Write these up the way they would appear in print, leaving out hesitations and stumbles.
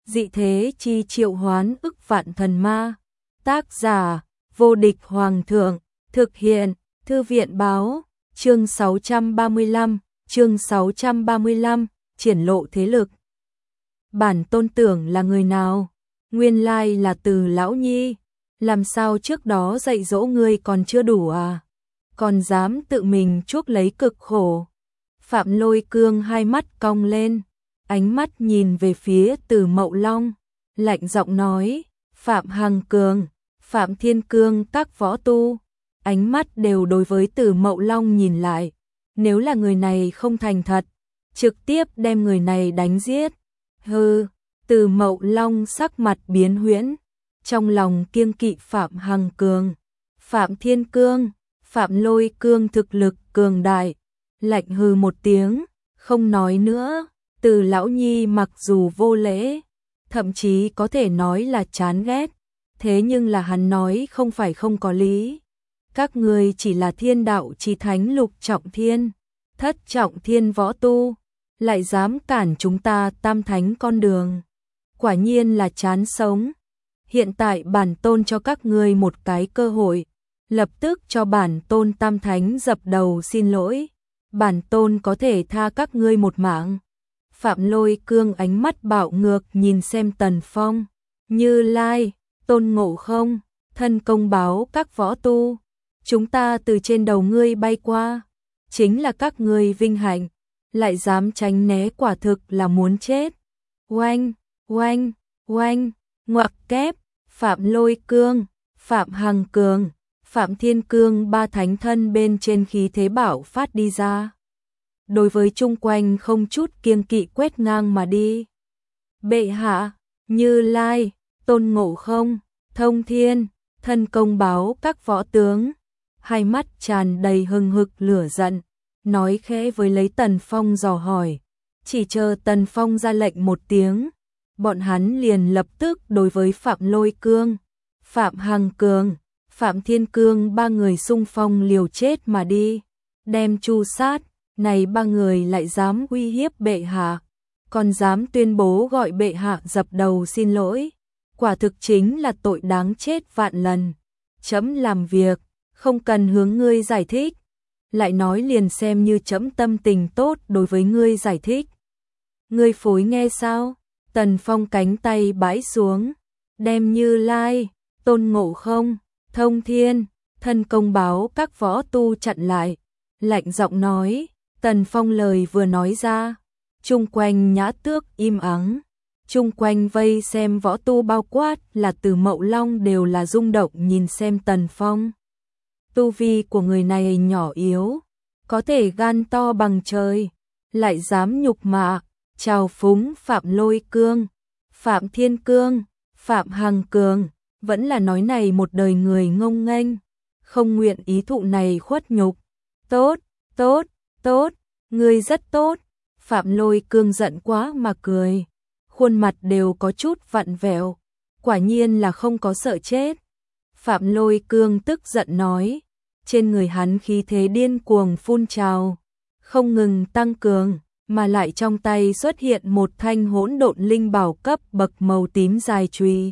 dị thế chi triệu hoán ức vạn thần ma. Tác giả, vô địch hoàng thượng, thực hiện, thư viện báo, chương 635, triển lộ thế lực. Bản tôn tưởng là người nào? Nguyên lai là Từ lão nhi, làm sao trước đó dạy dỗ ngươi còn chưa đủ à? Còn dám tự mình chuốc lấy cực khổ. Phạm Lôi Cương hai mắt cong lên, ánh mắt nhìn về phía Từ Mậu Long, lạnh giọng nói, Phạm Hằng Cường, Phạm Thiên Cương các võ tu, ánh mắt đều đối với Từ Mậu Long nhìn lại, nếu là người này không thành thật, trực tiếp đem người này đánh giết. Hừ, Từ Mậu Long sắc mặt biến huyễn, trong lòng kiêng kỵ Phạm Hằng Cường, Phạm Thiên Cương, Phạm Lôi Cương thực lực cường đại, lạnh hừ một tiếng, không nói nữa. Từ lão nhi mặc dù vô lễ, thậm chí có thể nói là chán ghét, thế nhưng là hắn nói không phải không có lý. Các ngươi chỉ là thiên đạo chí thánh lục trọng thiên, thất trọng thiên võ tu, lại dám cản chúng ta tam thánh con đường. Quả nhiên là chán sống. Hiện tại bản tôn cho các ngươi một cái cơ hội, lập tức cho bản tôn tam thánh dập đầu xin lỗi. Bản tôn có thể tha các ngươi một mạng. Phạm Lôi Cương ánh mắt bạo ngược nhìn xem Tần Phong, Như Lai, Tôn Ngộ Không, thân công báo các võ tu. Chúng ta từ trên đầu ngươi bay qua, chính là các ngươi vinh hạnh, lại dám tránh né quả thực là muốn chết. Oanh, oanh, oanh, ngoặc kép, Phạm Lôi Cương, Phạm Hằng Cường, Phạm Thiên Cương ba thánh thân bên trên khí thế bạo phát đi ra. Đối với chung quanh không chút kiêng kỵ quét ngang mà đi. Bệ hạ, Như Lai, Tôn Ngộ Không, Thông Thiên, thân công báo các võ tướng, hai mắt tràn đầy hừng hực lửa giận, nói khẽ với lấy Tần Phong dò hỏi. Chỉ chờ Tần Phong ra lệnh một tiếng, bọn hắn liền lập tức đối với Phạm Lôi Cương, Phạm Hằng Cường, Phạm Thiên Cương ba người xung phong liều chết mà đi, đem tru sát. Này ba người lại dám uy hiếp bệ hạ, còn dám tuyên bố gọi bệ hạ dập đầu xin lỗi, quả thực chính là tội đáng chết vạn lần. Chấm làm việc, không cần hướng ngươi giải thích, lại nói liền xem như chấm tâm tình tốt đối với ngươi giải thích. Ngươi phối nghe sao? Tần Phong cánh tay bãi xuống, đem Như Lai, Tôn Ngộ Không, Thông Thiên, thân công báo các võ tu chặn lại, lạnh giọng nói. Tần Phong lời vừa nói ra, chung quanh nhã tước im ắng, chung quanh vây xem võ tu bao quát là Từ Mậu Long đều là rung động nhìn xem Tần Phong. Tu vi của người này nhỏ yếu, có thể gan to bằng trời, lại dám nhục mạ, trào phúng Phạm Lôi Cương, Phạm Thiên Cương, Phạm Hằng Cường, vẫn là nói này một đời người ngông nghênh, không nguyện ý thụ này khuất nhục. Tốt, tốt, tốt, ngươi rất tốt. Phạm Lôi Cương giận quá mà cười, khuôn mặt đều có chút vặn vẹo, quả nhiên là không có sợ chết. Phạm Lôi Cương tức giận nói, trên người hắn khí thế điên cuồng phun trào, không ngừng tăng cường, mà lại trong tay xuất hiện một thanh hỗn độn linh bảo cấp bậc màu tím dài chùy.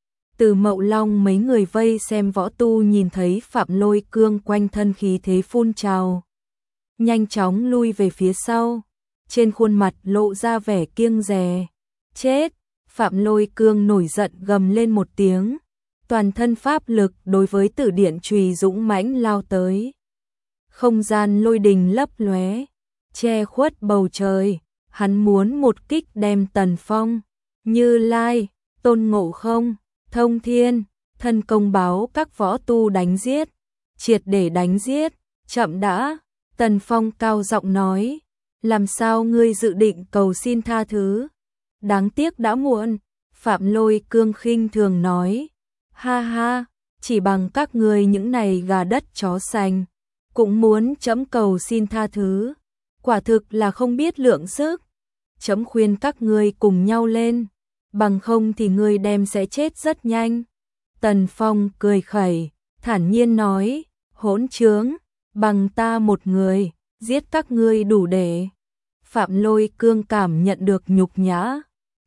Từ Mậu Long mấy người vây xem võ tu nhìn thấy Phạm Lôi Cương quanh thân khí thế phun trào, nhanh chóng lui về phía sau, trên khuôn mặt lộ ra vẻ kiêng dè. Chết! Phạm Lôi Cương nổi giận gầm lên một tiếng, toàn thân pháp lực đối với Tử Điện chùy dũng mãnh lao tới. Không gian lôi đình lấp lóe, che khuất bầu trời, hắn muốn một kích đem Tần Phong, Như Lai, Tôn Ngộ Không, Thông Thiên, thân công báo các võ tu đánh giết, triệt để đánh giết. Chậm đã. Tần Phong cao giọng nói, làm sao ngươi dự định cầu xin tha thứ? Đáng tiếc đã muộn. Phạm Lôi Cương khinh thường nói, ha ha, chỉ bằng các ngươi những này gà đất chó sành, cũng muốn chấm cầu xin tha thứ, quả thực là không biết lượng sức. Chấm khuyên các ngươi cùng nhau lên, bằng không thì ngươi đem sẽ chết rất nhanh. Tần Phong cười khẩy, thản nhiên nói, hỗn trướng, bằng ta một người, giết các ngươi đủ để. Phạm Lôi Cương cảm nhận được nhục nhã,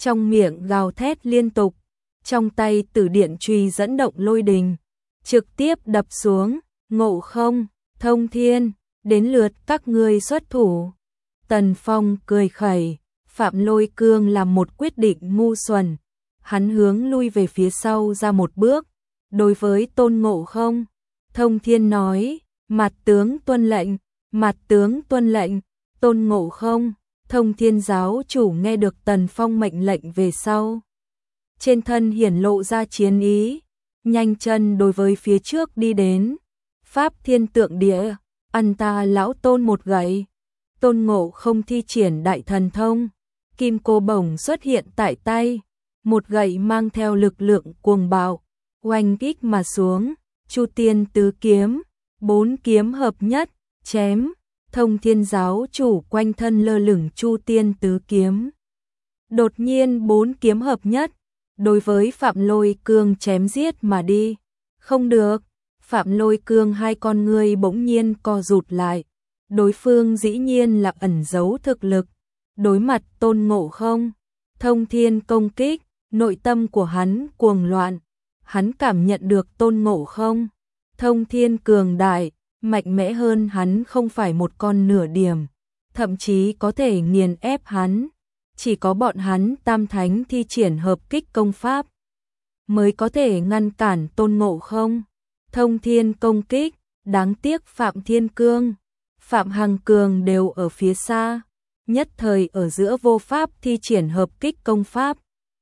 trong miệng gào thét liên tục, trong tay tử điện chùy dẫn động lôi đình, trực tiếp đập xuống. Ngộ Không, Thông Thiên, đến lượt các ngươi xuất thủ. Tần Phong cười khẩy, Phạm Lôi Cương làm một quyết định ngu xuẩn, hắn hướng lui về phía sau ra một bước, đối với Tôn Ngộ Không, Thông Thiên nói, mặt tướng tuân lệnh, mặt tướng tuân lệnh. Tôn Ngộ Không, Thông Thiên giáo chủ nghe được Tần Phong mệnh lệnh về sau, trên thân hiển lộ ra chiến ý, nhanh chân đối với phía trước đi đến. Pháp Thiên Tượng Địa, ăn ta lão Tôn một gậy. Tôn Ngộ Không thi triển đại thần thông, kim cô bổng xuất hiện tại tay, một gậy mang theo lực lượng cuồng bạo, oanh kích mà xuống. Chu Tiên Tứ Kiếm, 4 kiếm hợp nhất, chém. Thông Thiên giáo chủ quanh thân lơ lửng Chu Tiên Tứ Kiếm, đột nhiên 4 kiếm hợp nhất, đối với Phạm Lôi Cương chém giết mà đi. Không được, Phạm Lôi Cương hai con ngươi bỗng nhiên co rụt lại, đối phương dĩ nhiên là ẩn giấu thực lực. Đối mặt Tôn Ngộ Không, Thông Thiên công kích, nội tâm của hắn cuồng loạn, hắn cảm nhận được Tôn Ngộ Không, Thông Thiên cường đại, mạnh mẽ hơn hắn không phải một con nửa điểm, thậm chí có thể nghiền ép hắn. Chỉ có bọn hắn tam thánh thi triển hợp kích công pháp mới có thể ngăn cản Tôn Ngộ Không, Thông Thiên công kích. Đáng tiếc Phạm Thiên Cương, Phạm Hằng Cường đều ở phía xa, nhất thời ở giữa vô pháp thi triển hợp kích công pháp.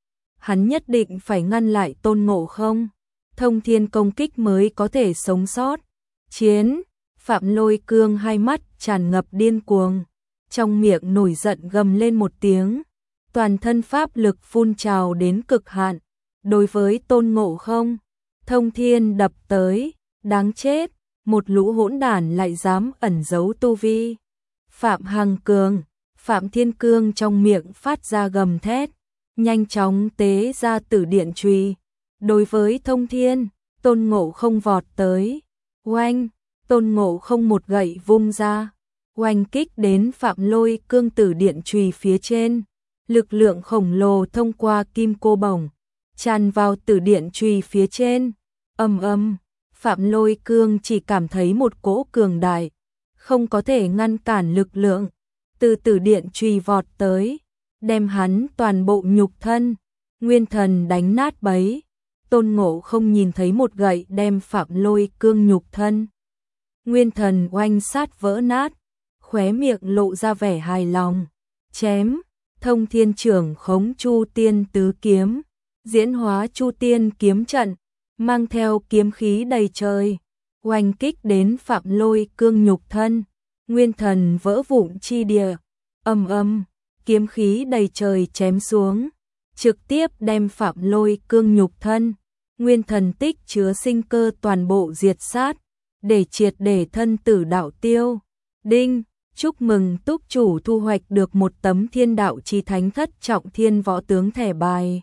Hắn nhất định phải ngăn lại Tôn Ngộ Không, Thông Thiên công kích mới có thể sống sót. Chiến, Phạm Lôi Cương hai mắt tràn ngập điên cuồng, trong miệng nổi giận gầm lên một tiếng, toàn thân pháp lực phun trào đến cực hạn, đối với Tôn Ngộ Không, Thông Thiên đập tới. Đáng chết, một lũ hỗn đản lại dám ẩn giấu tu vi. Phạm Hằng Cường, Phạm Thiên Cương trong miệng phát ra gầm thét, nhanh chóng tế ra tử điện chùy, đối với Thông Thiên. Tôn Ngộ Không vọt tới, oanh. Tôn Ngộ Không một gậy vung ra, oanh kích đến Phạm Lôi Cương tử điện chùy phía trên, lực lượng khổng lồ thông qua kim cô bổng tràn vào tử điện chùy phía trên. Ầm ầm, Phạm Lôi Cương chỉ cảm thấy một cỗ cường đại, không có thể ngăn cản lực lượng từ tử điện chùy vọt tới, đem hắn toàn bộ nhục thân, nguyên thần đánh nát bấy. Tôn Ngộ Không nhìn thấy một gậy đem Phạm Lôi Cương nhục thân, nguyên thần oanh sát vỡ nát, khóe miệng lộ ra vẻ hài lòng. Chém, Thông Thiên trưởng khống Chu Tiên Tứ Kiếm, diễn hóa Chu Tiên kiếm trận, mang theo kiếm khí đầy trời, oanh kích đến Phạm Lôi Cương nhục thân, nguyên thần vỡ vụn chi địa. Ầm ầm, kiếm khí đầy trời chém xuống, trực tiếp đem Phạm Lôi Cương nhục thân, nguyên thần tích chứa sinh cơ toàn bộ diệt sát, để triệt để thân tử đạo tiêu. Đinh, chúc mừng túc chủ thu hoạch được một tấm Thiên Đạo Chí Thánh thất trọng thiên võ tướng thẻ bài.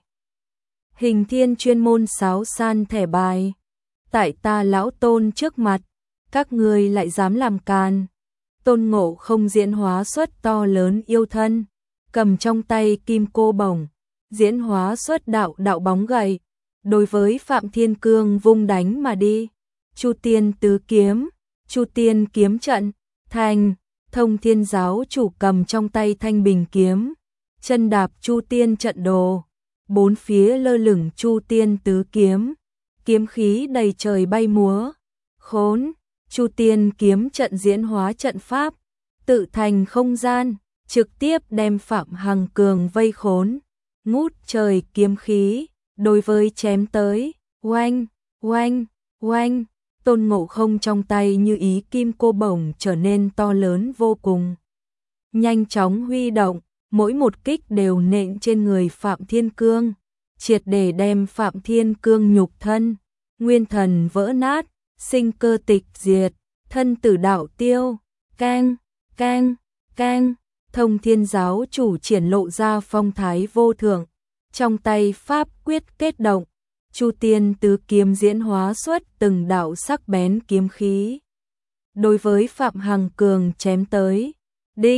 Hình thiên chuyên môn sáo san thẻ bài. Tại ta lão Tôn trước mặt, các ngươi lại dám làm càn. Tôn Ngộ Không diễn hóa xuất to lớn yêu thân, cầm trong tay kim cô bổng, diễn hóa xuất đạo bóng gậy, đối với Phạm Thiên Cương vung đánh mà đi. Chu Tiên Tứ Kiếm, Chu Tiên kiếm trận, thành. Thông Thiên giáo chủ cầm trong tay thanh bình kiếm, chân đạp Chu Tiên trận đồ, bốn phía lơ lửng Chu Tiên Tứ Kiếm, kiếm khí đầy trời bay múa. Khốn, Chu Tiên kiếm trận diễn hóa trận pháp, tự thành không gian, trực tiếp đem Phạm Hằng Cường vây khốn. Ngút trời kiếm khí, đối với chém tới, oanh, oanh, oanh. Tôn Ngộ Không trong tay như ý kim cô bổng trở nên to lớn vô cùng, nhanh chóng huy động, mỗi một kích đều nện trên người Phạm Thiên Cương, triệt để đem Phạm Thiên Cương nhục thân, nguyên thần vỡ nát, sinh cơ tịch diệt, thân tử đạo tiêu. Cang, cang, cang. Thông Thiên giáo chủ triển lộ ra phong thái vô thượng, trong tay pháp quyết kết động, Chu Tiên Tứ Kiếm diễn hóa xuất từng đạo sắc bén kiếm khí, đối với Phạm Hằng Cường chém tới. Đinh,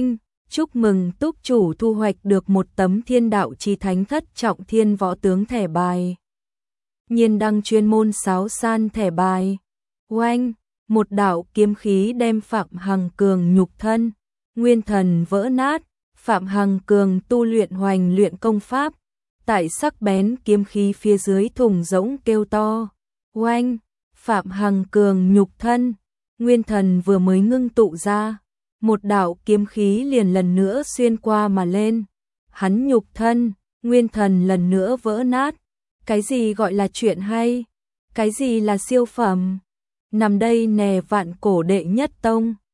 Chúc mừng túc chủ thu hoạch được một tấm Thiên Đạo Chí Thánh Thất Trọng Thiên Võ Tướng thẻ bài. Nhiên đăng chuyên môn sáo san thẻ bài. Oanh, một đạo kiếm khí đem Phạm Hằng Cường nhục thân, nguyên thần vỡ nát. Phạm Hằng Cường tu luyện hoành luyện công pháp, tại sắc bén kiếm khí phía dưới thủng rỗng kêu to. Oanh, Phạm Hằng Cường nhục thân, nguyên thần vừa mới ngưng tụ ra, một đạo kiếm khí liền lần nữa xuyên qua mà lên. Hắn nhục thân, nguyên thần lần nữa vỡ nát. Cái gì gọi là chuyện hay? Cái gì là siêu phẩm? Nằm đây nè Vạn Cổ đệ nhất tông.